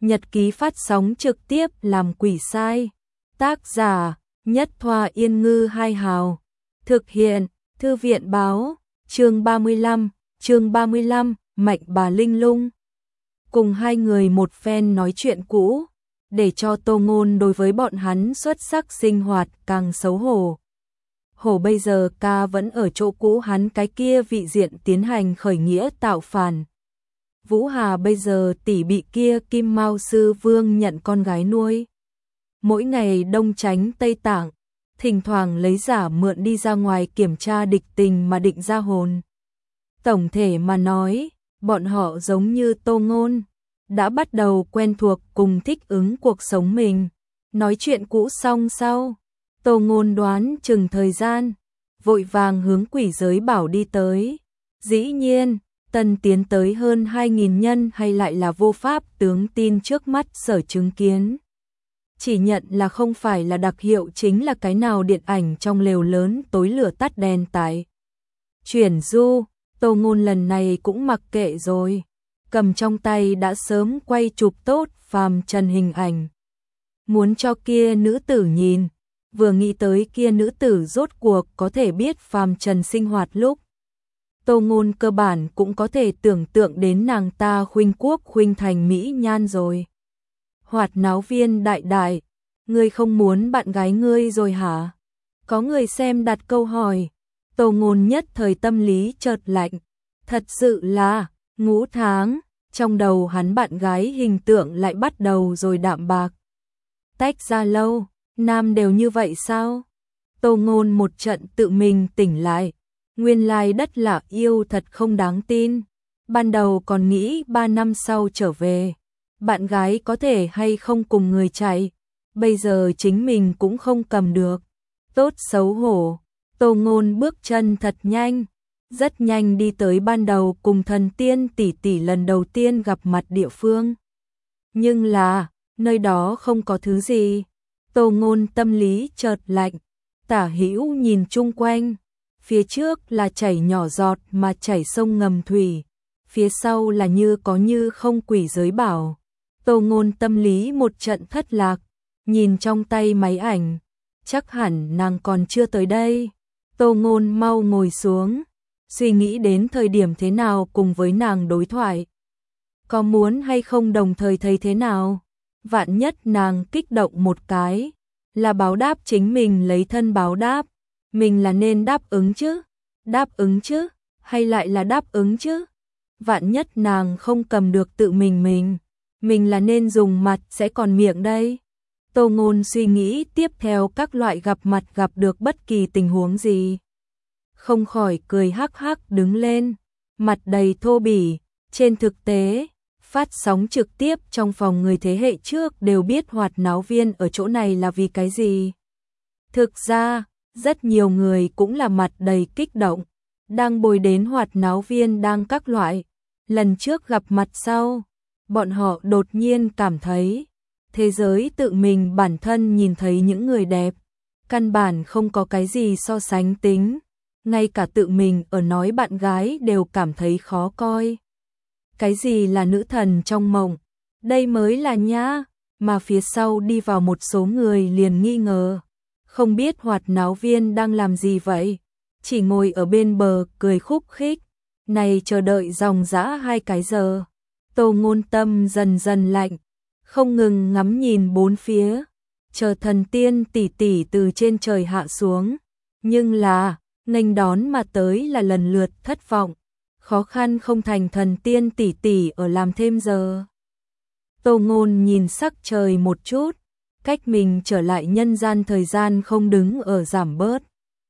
Nhật ký phát sóng trực tiếp làm quỷ sai. Tác giả Nhất Thoa Yên Ngư Hai Hào. Thực hiện Thư viện Báo. Chương 35, Mạnh Bà Linh Lung. Cùng hai người một phen nói chuyện cũ, để cho Tô Ngôn đối với bọn hắn xuất sắc sinh hoạt càng xấu hổ. Hổ bây giờ ca vẫn ở chỗ cũ hắn cái kia vị diện tiến hành khởi nghĩa tạo phản. Vũ Hà bây giờ tỷ bị kia Kim Mao Sư Vương nhận con gái nuôi. Mỗi ngày đông tránh Tây Tạng, thỉnh thoảng lấy giả mượn đi ra ngoài kiểm tra địch tình mà định ra hồn. Tổng thể mà nói, bọn họ giống như Tô Ngôn, đã bắt đầu quen thuộc cùng thích ứng cuộc sống mình. Nói chuyện cũ xong sau, Tô Ngôn đoán chừng thời gian, vội vàng hướng quỷ giới bảo đi tới. Dĩ nhiên, tân tiến tới hơn 2.000 nhân hay lại là vô pháp tướng tin trước mắt sở chứng kiến. Chỉ nhận là không phải là đặc hiệu chính là cái nào điện ảnh trong lều lớn tối lửa tắt đèn tại. Chuyển du, Tô Ngôn lần này cũng mặc kệ rồi, cầm trong tay đã sớm quay chụp tốt phàm trần hình ảnh. Muốn cho kia nữ tử nhìn, vừa nghĩ tới kia nữ tử rốt cuộc có thể biết phàm trần sinh hoạt lúc. Tô Ngôn cơ bản cũng có thể tưởng tượng đến nàng ta khuynh quốc khuynh thành mỹ nhan rồi. Hoạt náo viên đại đại, ngươi không muốn bạn gái ngươi rồi hả? Có người xem đặt câu hỏi. Tô Ngôn nhất thời tâm lý chợt lạnh. Thật sự là, ngũ tháng, trong đầu hắn bạn gái hình tượng lại bắt đầu rồi đạm bạc. Tách ra lâu, nam đều như vậy sao? Tô Ngôn một trận tự mình tỉnh lại. Nguyên lai đất là yêu thật không đáng tin. Ban đầu còn nghĩ 3 năm sau trở về, bạn gái có thể hay không cùng người chạy. Bây giờ chính mình cũng không cầm được. Tốt xấu hổ. Tô Ngôn bước chân thật nhanh, rất nhanh đi tới ban đầu cùng thần tiên tỷ tỷ lần đầu tiên gặp mặt địa phương. Nhưng là, nơi đó không có thứ gì. Tô Ngôn tâm lý chợt lạnh, tả hữu nhìn chung quanh. Phía trước là chảy nhỏ giọt mà chảy sông ngầm thủy, phía sau là như có như không quỷ giới bảo. Tô Ngôn tâm lý một trận thất lạc, nhìn trong tay máy ảnh, chắc hẳn nàng còn chưa tới đây. Tô Ngôn mau ngồi xuống, suy nghĩ đến thời điểm thế nào cùng với nàng đối thoại. Có muốn hay không đồng thời thấy thế nào? Vạn nhất nàng kích động một cái, là báo đáp chính mình lấy thân báo đáp. Mình là nên đáp ứng chứ? Đáp ứng chứ? Hay lại là đáp ứng chứ? Vạn nhất nàng không cầm được tự mình là nên dùng mặt sẽ còn miệng đây. Tô Ngôn suy nghĩ tiếp theo các loại gặp mặt gặp được bất kỳ tình huống gì. Không khỏi cười hắc hắc đứng lên, mặt đầy thô bỉ. Trên thực tế, phát sóng trực tiếp trong phòng người thế hệ trước đều biết hoạt náo viên ở chỗ này là vì cái gì. Thực ra, rất nhiều người cũng là mặt đầy kích động, đang bồi đến hoạt náo viên đang các loại. Lần trước gặp mặt sau, bọn họ đột nhiên cảm thấy, thế giới tự mình bản thân nhìn thấy những người đẹp, căn bản không có cái gì so sánh tính, ngay cả tự mình ở nói bạn gái đều cảm thấy khó coi. Cái gì là nữ thần trong mộng, đây mới là nhá, mà phía sau đi vào một số người liền nghi ngờ. Không biết hoạt náo viên đang làm gì vậy, chỉ ngồi ở bên bờ cười khúc khích, này chờ đợi dòng dã 2 cái giờ. Tô Ngôn tâm dần dần lạnh, không ngừng ngắm nhìn bốn phía, chờ thần tiên tỷ tỷ từ trên trời hạ xuống. Nhưng là, nghênh đón mà tới là lần lượt thất vọng, khó khăn không thành thần tiên tỷ tỷ ở làm thêm giờ. Tô Ngôn nhìn sắc trời một chút, cách mình trở lại nhân gian thời gian không đứng ở giảm bớt.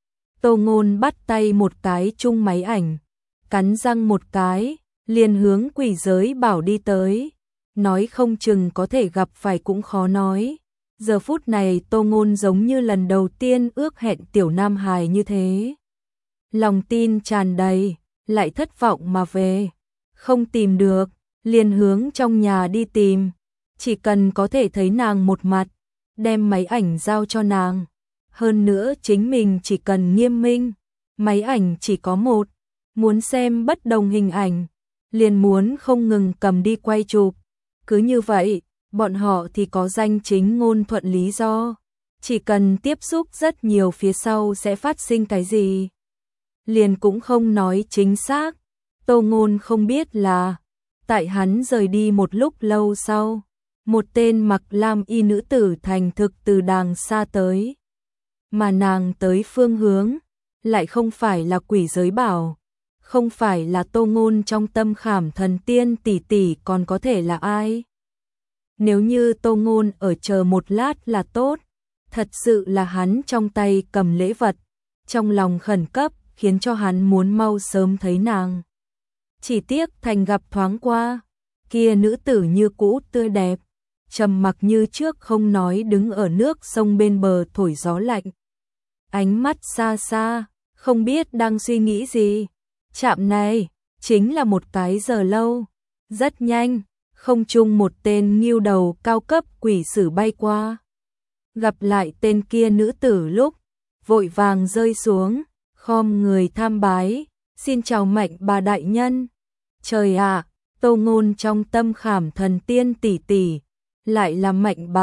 Tô Ngôn bắt tay một cái chung máy ảnh, cắn răng một cái, liền hướng quỷ giới bảo đi tới. Nói không chừng có thể gặp phải cũng khó nói. Giờ phút này Tô Ngôn giống như lần đầu tiên ước hẹn tiểu nam hài như thế. Lòng tin tràn đầy, lại thất vọng mà về. Không tìm được, liền hướng trong nhà đi tìm. Chỉ cần có thể thấy nàng một mặt, đem máy ảnh giao cho nàng. Hơn nữa chính mình chỉ cần nghiêm minh, máy ảnh chỉ có một, muốn xem bất đồng hình ảnh, liền muốn không ngừng cầm đi quay chụp. Cứ như vậy, bọn họ thì có danh chính ngôn thuận lý do. Chỉ cần tiếp xúc rất nhiều phía sau sẽ phát sinh cái gì. Liền cũng không nói chính xác. Tô Ngôn không biết là, tại hắn rời đi một lúc lâu sau, một tên mặc lam y nữ tử thành thực từ đàng xa tới. Mà nàng tới phương hướng, lại không phải là Quỷ Giới Bảo, không phải là Tô Ngôn trong tâm khảm thần tiên tỷ tỷ còn có thể là ai. Nếu như Tô Ngôn ở chờ một lát là tốt, thật sự là hắn trong tay cầm lễ vật, trong lòng khẩn cấp khiến cho hắn muốn mau sớm thấy nàng. Chỉ tiếc thành gặp thoáng qua, kia nữ tử như cũ tươi đẹp, trầm mặc như trước không nói đứng ở nước sông bên bờ thổi gió lạnh. Ánh mắt xa xa, không biết đang suy nghĩ gì. Chạm này, chính là một cái giờ lâu. Rất nhanh, không trung một tên ngưu đầu cao cấp quỷ sử bay qua. Gặp lại tên kia nữ tử lúc, vội vàng rơi xuống, khom người tham bái, xin chào Mạnh bà đại nhân. Trời ạ, Tô Ngôn trong tâm khảm thần tiên tỷ tỷ, lại là Mạnh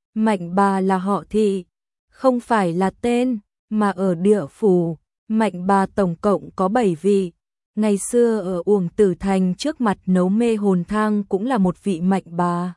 bà là họ Thị, không phải là tên, mà ở địa phủ, Mạnh bà tổng cộng có 7 vị. Ngày xưa ở Uổng Tử Thành trước mặt nấu mê hồn thang cũng là một vị Mạnh bà.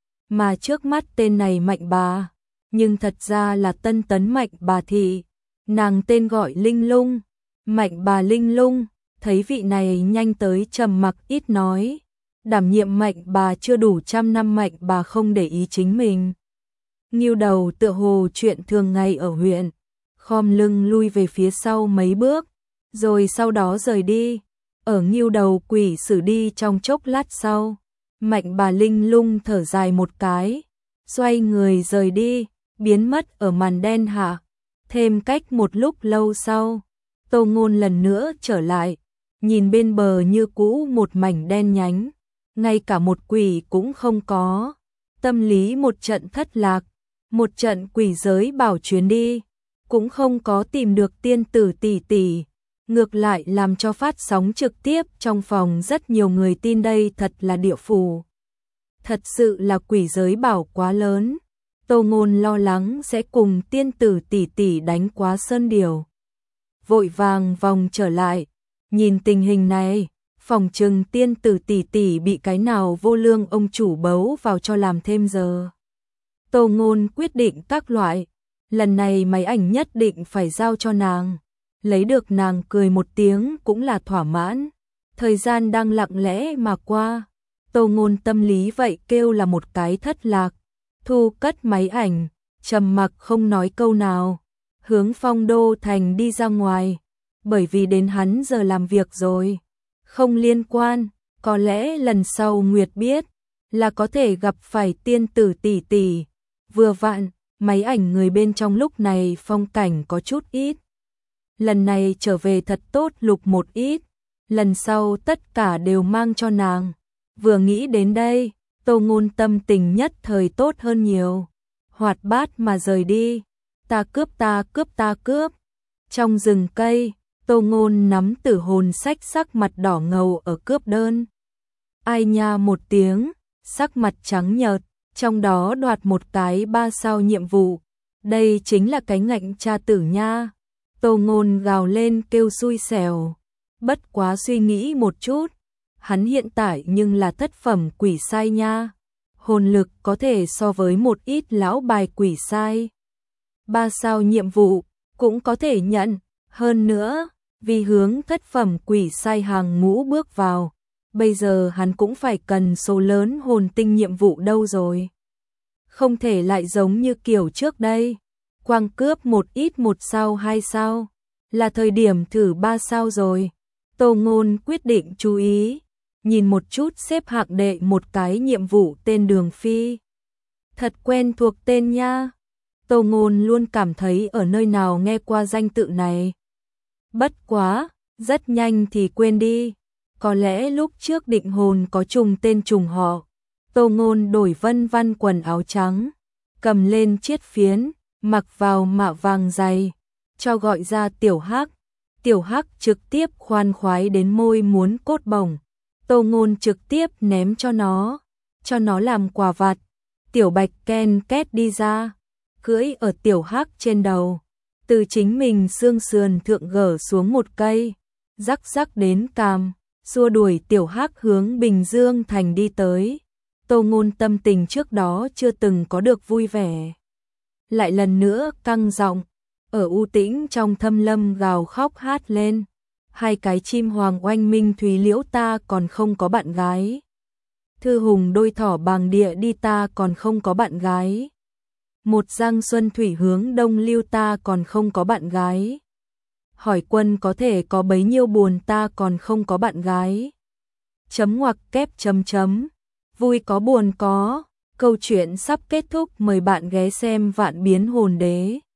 Mà trước mắt tên này Mạnh bà, nhưng thật ra là tân tấn Mạnh bà Thị, nàng tên gọi Linh Lung, Mạnh bà Linh Lung. Thấy vị này nhanh tới trầm mặc ít nói, đảm nhiệm Mạnh bà chưa đủ trăm năm Mạnh bà không để ý chính mình. Ngưu đầu tựa hồ chuyện thường ngày ở huyện, khom lưng lui về phía sau mấy bước, rồi sau đó rời đi. Ở ngưu đầu quỷ sử đi trong chốc lát sau, Mạnh bà Linh Lung thở dài một cái, xoay người rời đi, biến mất ở màn đen hạ. Thêm cách một lúc lâu sau, Tô Ngôn lần nữa trở lại, nhìn bên bờ như cũ một mảnh đen nhánh, ngay cả một quỷ cũng không có. Tâm lý một trận thất lạc, một trận Quỷ Giới Bảo chuyến đi, cũng không có tìm được tiên tử tỷ tỷ, ngược lại làm cho phát sóng trực tiếp trong phòng rất nhiều người tin đây thật là địa phủ. Thật sự là Quỷ Giới Bảo quá lớn, Tô Ngôn lo lắng sẽ cùng tiên tử tỷ tỷ đánh quá sơn điều. Vội vàng vòng trở lại, nhìn tình hình này, phòng trừng tiên tử tỷ tỷ bị cái nào vô lương ông chủ bấu vào cho làm thêm giờ. Tô Ngôn quyết định các loại, lần này máy ảnh nhất định phải giao cho nàng. Lấy được nàng cười một tiếng cũng là thỏa mãn. Thời gian đang lặng lẽ mà qua, Tô Ngôn tâm lý vậy kêu là một cái thất lạc. Thu cất máy ảnh, trầm mặc không nói câu nào, hướng Phong Đô Thành đi ra ngoài, bởi vì đến hắn giờ làm việc rồi. Không liên quan, có lẽ lần sau Nguyệt biết là có thể gặp phải tiên tử tỷ tỷ. Vừa vặn, máy ảnh người bên trong lúc này phong cảnh có chút ít. Lần này trở về thật tốt lục một ít, lần sau tất cả đều mang cho nàng. Vừa nghĩ đến đây, Tô Ngôn tâm tình nhất thời tốt hơn nhiều. Hoạt bát mà rời đi, ta cướp ta cướp ta cướp. Trong rừng cây, Tô Ngôn nắm tử hồn sách sắc mặt đỏ ngầu ở cướp đơn. Ai nha một tiếng, sắc mặt trắng nhợt, trong đó đoạt một cái 3 sao nhiệm vụ. Đây chính là cái ngạnh cha tử nha. Tô Ngôn gào lên kêu xui xẻo. Bất quá suy nghĩ một chút, hắn hiện tại nhưng là thất phẩm quỷ sai nha. Hồn lực có thể so với một ít lão bài quỷ sai. 3 sao nhiệm vụ cũng có thể nhận. Hơn nữa, vì hướng thất phẩm quỷ sai hàng ngũ bước vào, bây giờ hắn cũng phải cần số lớn hồn tinh nhiệm vụ đâu rồi. Không thể lại giống như kiểu trước đây, quang cướp một ít 1 sao 2 sao, là thời điểm thử 3 sao rồi. Tô Ngôn quyết định chú ý, nhìn một chút xếp hạng đệ một cái nhiệm vụ tên Đường Phi. Thật quen thuộc tên nha. Tô Ngôn luôn cảm thấy ở nơi nào nghe qua danh tự này. Bất quá, rất nhanh thì quên đi. Có lẽ lúc trước định hồn có trùng tên trùng họ. Tô Ngôn đổi vân văn quần áo trắng, cầm lên chiết phiến, mặc vào mạ vàng dày, cho gọi ra Tiểu Hắc. Tiểu Hắc trực tiếp khoan khoái đến môi muốn cốt bổng. Tô Ngôn trực tiếp ném cho nó làm quà vặt. Tiểu Bạch ken két đi ra, cưỡi ở Tiểu Hắc trên đầu, từ chính mình xương sườn thượng gỡ xuống một cây, rắc rắc đến cằm, xua đuổi Tiểu Hắc hướng Bình Dương thành đi tới. Tô Ngôn tâm tình trước đó chưa từng có được vui vẻ, lại lần nữa căng giọng, ở u tĩnh trong thâm lâm gào khóc hát lên. Hai cái chim hoàng oanh minh thúy liễu ta còn không có bạn gái. Thư hùng đôi thỏ bàng địa đi ta còn không có bạn gái. Một giang xuân thủy hướng đông lưu ta còn không có bạn gái. Hỏi quân có thể có bấy nhiêu buồn ta còn không có bạn gái. Chấm ngoặc kép chấm chấm. Vui có buồn có. Câu chuyện sắp kết thúc, mời bạn ghé xem Vạn Biến Hồn Đế.